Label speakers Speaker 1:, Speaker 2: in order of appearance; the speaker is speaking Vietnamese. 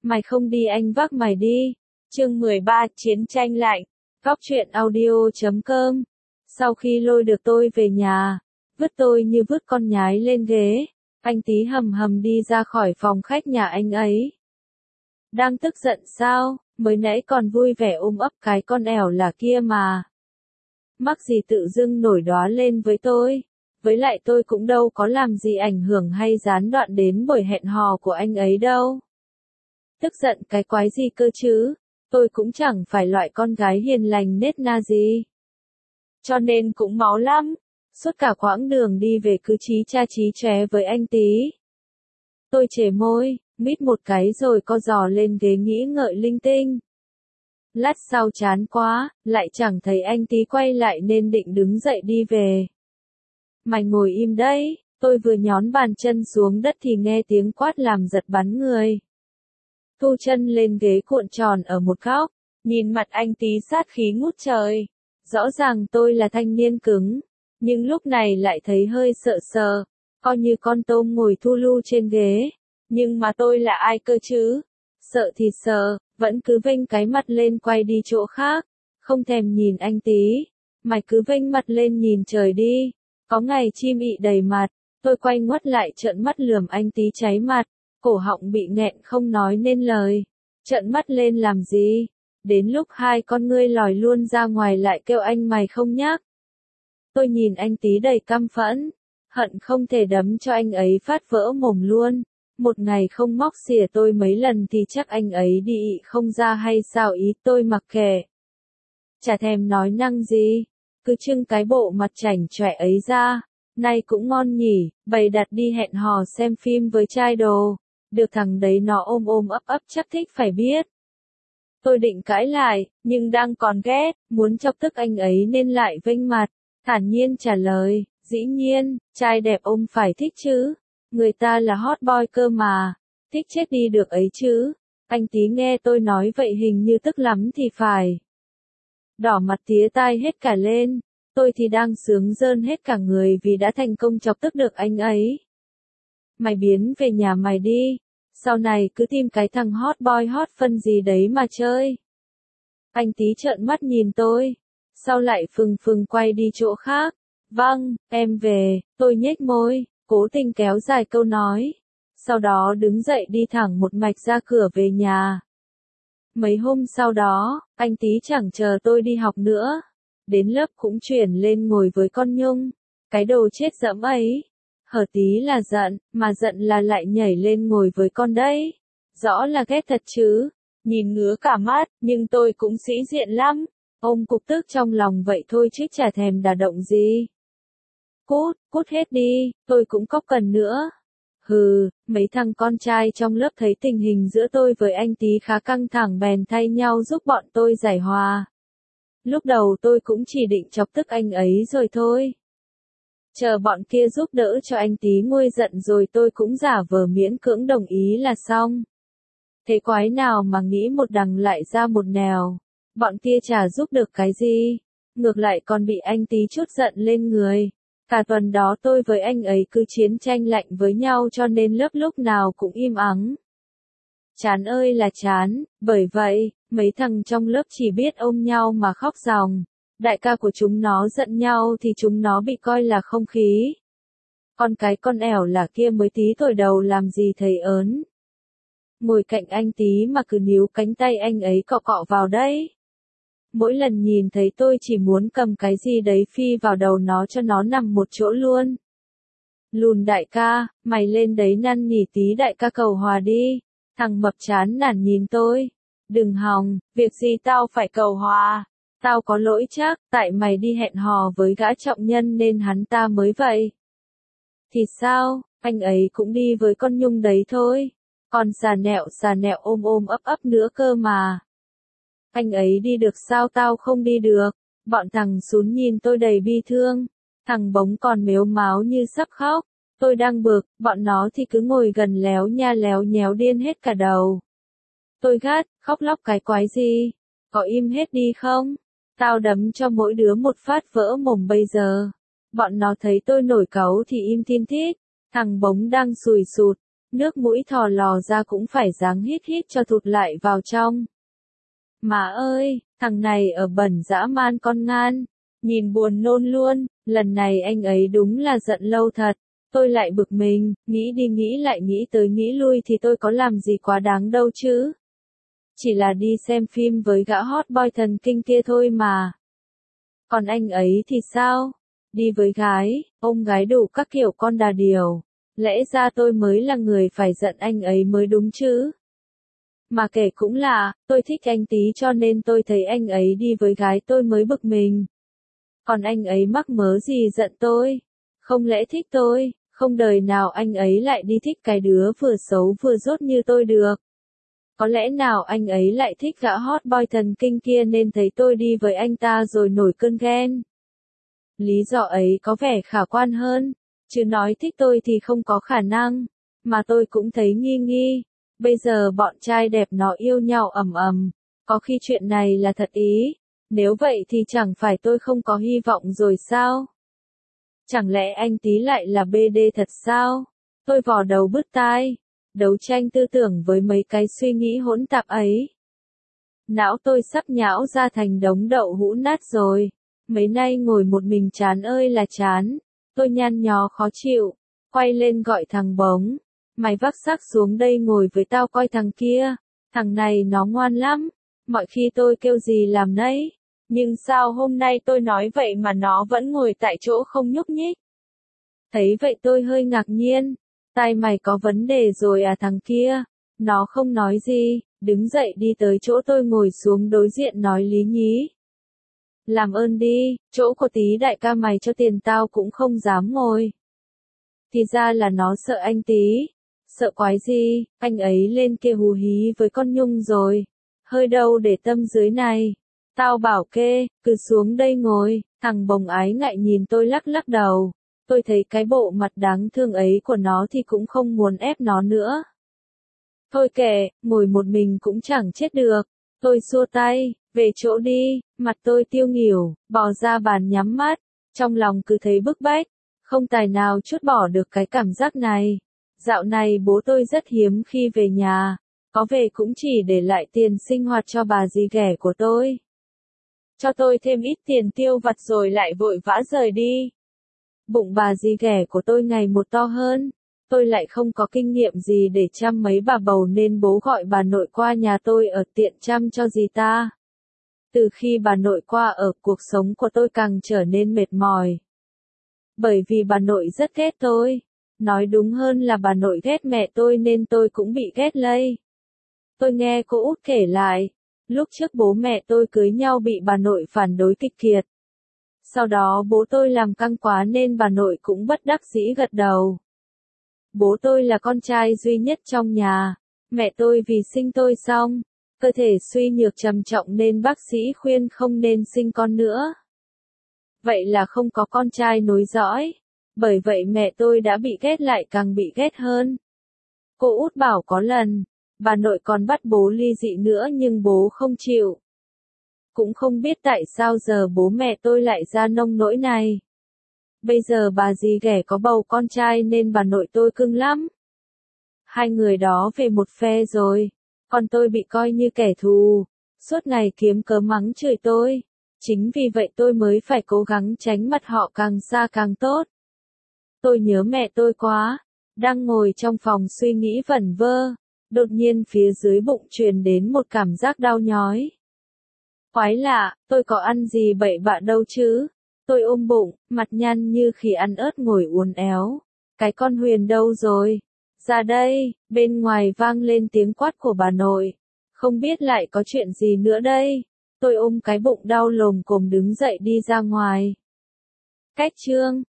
Speaker 1: Mày không đi anh vác mày đi. Chương 13 Chiến tranh lạnh. Góc truyện audio.com. Sau khi lôi được tôi về nhà, vứt tôi như vứt con nhái lên ghế, anh Tý hầm hầm đi ra khỏi phòng khách nhà anh ấy. Đang tức giận sao, mới nãy còn vui vẻ ôm ấp cái con ẻo là kia mà. Mắc gì tự dưng nổi đoá lên với tôi, với lại tôi cũng đâu có làm gì ảnh hưởng hay gián đoạn đến buổi hẹn hò của anh ấy đâu. Tức giận cái quái gì cơ chứ, tôi cũng chẳng phải loại con gái hiền lành nết na gì. Cho nên cũng máu lắm, suốt cả quãng đường đi về cứ chí cha chí chóe với anh Tý. Tôi chề môi, mít một cái rồi co giò lên ghế nghĩ ngợi linh tinh. Lát sau chán quá, lại chẳng thấy anh Tý quay lại nên định đứng dậy đi về. Mày ngồi im đấy, tôi vừa nhón bàn chân xuống đất thì nghe tiếng quát làm giật bắn người. Thu chân lên ghế cuộn tròn ở một góc, nhìn mặt anh Tý sát khí ngút trời. Rõ ràng tôi là thanh niên cứng, nhưng lúc này lại thấy hơi sợ sờ, coi như con tôm ngồi thu lu trên ghế. Nhưng mà tôi là ai cơ chứ? Sợ thì sợ, vẫn cứ vênh cái mặt lên quay đi chỗ khác, không thèm nhìn anh Tý. Mày cứ vênh mặt lên nhìn trời đi, có ngày chim ị đầy mặt. Tôi quay ngoắt lại trợn mắt lườm anh Tý cháy mặt, cổ họng bị nghẹn không nói nên lời. Trợn mắt lên làm gì? Đến lúc hai con ngươi lòi luôn ra ngoài lại kêu anh mày không nhắc. Tôi nhìn anh Tý đầy căm phẫn, hận không thể đấm cho anh ấy phát vỡ mồm luôn. Một ngày không móc xỉa tôi mấy lần thì chắc anh ấy đi ị không ra hay sao ý tôi mặc kệ. Chả thèm nói năng gì, cứ trưng cái bộ mặt chảnh chọe ấy ra. Nay cũng ngon nhỉ, bày đặt đi hẹn hò xem phim với trai đồ. Được thằng đấy nó ôm ôm ấp ấp chắc thích phải biết. Tôi định cãi lại, nhưng đang còn ghét, muốn chọc tức anh ấy nên lại vênh mặt, thản nhiên trả lời, dĩ nhiên, trai đẹp ôm phải thích chứ, người ta là hot boy cơ mà, thích chết đi được ấy chứ. Anh Tý nghe tôi nói vậy hình như tức lắm thì phải. Đỏ mặt tía tai hết cả lên, tôi thì đang sướng rơn hết cả người vì đã thành công chọc tức được anh ấy. Mày biến về nhà mày đi. Sau này cứ tìm cái thằng hot boy hot phân gì đấy mà chơi. Anh Tý trợn mắt nhìn tôi, sau lại phừng phừng quay đi chỗ khác. Vâng, em về, tôi nhếch môi, cố tình kéo dài câu nói. Sau đó đứng dậy đi thẳng một mạch ra cửa về nhà. Mấy hôm sau đó, anh Tý chẳng chờ tôi đi học nữa. Đến lớp cũng chuyển lên ngồi với con Nhung. Cái đồ chết dẫm ấy. Hở tí là giận, mà giận là lại nhảy lên ngồi với con đấy. Rõ là ghét thật chứ, nhìn ngứa cả mắt, nhưng tôi cũng sĩ diện lắm. Ôm cục tức trong lòng vậy thôi chứ chả thèm đả động gì. Cút hết đi, tôi cũng có cần nữa. Hừ, mấy thằng con trai trong lớp thấy tình hình giữa tôi với anh Tý khá căng thẳng bèn thay nhau giúp bọn tôi giải hòa. Lúc đầu tôi cũng chỉ định chọc tức anh ấy rồi thôi. Chờ bọn kia giúp đỡ cho anh Tý nguôi giận rồi tôi cũng giả vờ miễn cưỡng đồng ý là xong. Thế quái nào mà nghĩ một đằng lại ra một nẻo. Bọn kia chả giúp được cái gì. Ngược lại còn bị anh Tý chút giận lên người. Cả tuần đó tôi với anh ấy cứ chiến tranh lạnh với nhau cho nên lớp lúc nào cũng im ắng. Chán ơi là chán, bởi vậy, mấy thằng trong lớp chỉ biết ôm nhau mà khóc ròng. Đại ca của chúng nó giận nhau thì chúng nó bị coi là không khí. Còn cái con ẻo là kia mới tí tuổi đầu làm gì thấy ớn. Ngồi cạnh anh Tý mà cứ níu cánh tay anh ấy cọ cọ vào đấy. Mỗi lần nhìn thấy tôi chỉ muốn cầm cái gì đấy phi vào đầu nó cho nó nằm một chỗ luôn. Lùn đại ca, mày lên đấy năn nỉ tí đại ca cầu hòa đi. Thằng mập chán nản nhìn tôi. Đừng hòng, việc gì tao phải cầu hòa. Tao có lỗi chắc, tại mày đi hẹn hò với gã trọng nhân nên hắn ta mới vậy. Thì sao, anh ấy cũng đi với con Nhung đấy thôi. Còn xà nẹo ôm ôm ấp ấp nữa cơ mà. Anh ấy đi được sao tao không đi được. Bọn thằng Sún nhìn tôi đầy bi thương. Thằng Bống còn mếu máo như sắp khóc. Tôi đang bực, bọn nó thì cứ ngồi gần léo nha léo nhéo điên hết cả đầu. Tôi gắt, khóc lóc cái quái gì? Có im hết đi không? Tao đấm cho mỗi đứa một phát vỡ mồm bây giờ. Bọn nó thấy tôi nổi cáu thì im thin thít. Thằng Bống đang sùi sụt, nước mũi thò lò ra cũng phải ráng hít hít cho thụt lại vào trong. Má ơi, thằng này ở bẩn dã man con ngan, nhìn buồn nôn luôn, lần này anh ấy đúng là giận lâu thật. Tôi lại bực mình, nghĩ đi nghĩ lại nghĩ tới nghĩ lui thì tôi có làm gì quá đáng đâu chứ. Chỉ là đi xem phim với gã hot boy thần kinh kia thôi mà. Còn anh ấy thì sao? Đi với gái, ôm gái đủ các kiểu con đà điểu. Lẽ ra tôi mới là người phải giận anh ấy mới đúng chứ. Mà kể cũng là, tôi thích anh tí cho nên tôi thấy anh ấy đi với gái tôi mới bực mình. Còn anh ấy mắc mớ gì giận tôi? Không lẽ thích tôi, không đời nào anh ấy lại đi thích cái đứa vừa xấu vừa dốt như tôi được. Có lẽ nào anh ấy lại thích gã hot boy thần kinh kia nên thấy tôi đi với anh ta rồi nổi cơn ghen. Lý do ấy có vẻ khả quan hơn, chứ nói thích tôi thì không có khả năng, mà tôi cũng thấy nghi nghi. Bây giờ bọn trai đẹp nó yêu nhau ầm ầm, có khi chuyện này là thật ý, nếu vậy thì chẳng phải tôi không có hy vọng rồi sao? Chẳng lẽ anh tí lại là BD thật sao? Tôi vò đầu bứt tai, đấu tranh tư tưởng với mấy cái suy nghĩ hỗn tạp ấy. Não tôi sắp nhão ra thành đống đậu hũ nát rồi. Mấy nay ngồi một mình chán ơi là chán. Tôi nhăn nhó khó chịu, quay lên gọi thằng Bống. Mày vác xác xuống đây ngồi với tao coi thằng kia. Thằng này nó ngoan lắm. Mọi khi tôi kêu gì làm nấy. Nhưng sao hôm nay tôi nói vậy mà nó vẫn ngồi tại chỗ không nhúc nhích. Thấy vậy tôi hơi ngạc nhiên. Tai mày có vấn đề rồi à thằng kia. Nó không nói gì, đứng dậy đi tới chỗ tôi ngồi xuống đối diện nói lý nhí. Làm ơn đi, chỗ của tí đại ca mày cho tiền tao cũng không dám ngồi. Thì ra là nó sợ anh tí. Sợ quái gì, anh ấy lên kia hú hí với con Nhung rồi. Hơi đâu để tâm dưới này. Tao bảo kê, cứ xuống đây ngồi, thằng Bồng ái ngại nhìn tôi lắc lắc đầu. Tôi thấy cái bộ mặt đáng thương ấy của nó thì cũng không muốn ép nó nữa. Thôi kệ, ngồi một mình cũng chẳng chết được. Tôi xua tay, về chỗ đi, mặt tôi tiêu nghỉu, bò ra bàn nhắm mắt, trong lòng cứ thấy bức bách, không tài nào trút bỏ được cái cảm giác này. Dạo này bố tôi rất hiếm khi về nhà, có về cũng chỉ để lại tiền sinh hoạt cho bà dì ghẻ của tôi. Cho tôi thêm ít tiền tiêu vặt rồi lại vội vã rời đi. Bụng bà dì ghẻ của tôi ngày một to hơn. Tôi lại không có kinh nghiệm gì để chăm mấy bà bầu nên bố gọi bà nội qua nhà tôi ở tiện chăm cho dì ta. Từ khi bà nội qua ở, cuộc sống của tôi càng trở nên mệt mỏi. Bởi vì bà nội rất ghét tôi. Nói đúng hơn là bà nội ghét mẹ tôi nên tôi cũng bị ghét lây. Tôi nghe cô út kể lại, lúc trước bố mẹ tôi cưới nhau bị bà nội phản đối kịch liệt. Sau đó bố tôi làm căng quá nên bà nội cũng bất đắc dĩ gật đầu. Bố tôi là con trai duy nhất trong nhà, mẹ tôi vì sinh tôi xong, cơ thể suy nhược trầm trọng nên bác sĩ khuyên không nên sinh con nữa. Vậy là không có con trai nối dõi, bởi vậy mẹ tôi đã bị ghét lại càng bị ghét hơn. Cô út bảo có lần, bà nội còn bắt bố ly dị nữa nhưng bố không chịu. Cũng không biết tại sao giờ bố mẹ tôi lại ra nông nỗi này. Bây giờ bà dì ghẻ có bầu con trai nên bà nội tôi cưng lắm. Hai người đó về một phe rồi, còn tôi bị coi như kẻ thù, suốt ngày kiếm cớ mắng chửi tôi. Chính vì vậy tôi mới phải cố gắng tránh mặt họ càng xa càng tốt. Tôi nhớ mẹ tôi quá, đang ngồi trong phòng suy nghĩ vẩn vơ, đột nhiên phía dưới bụng truyền đến một cảm giác đau nhói. Quái lạ, tôi có ăn gì bậy bạ đâu chứ? Tôi ôm bụng, mặt nhăn như khỉ ăn ớt ngồi uốn éo. Cái con Huyền đâu rồi? Ra đây, bên ngoài vang lên tiếng quát của bà nội. Không biết lại có chuyện gì nữa đây? Tôi ôm cái bụng đau lồm cồm đứng dậy đi ra ngoài. Cách chương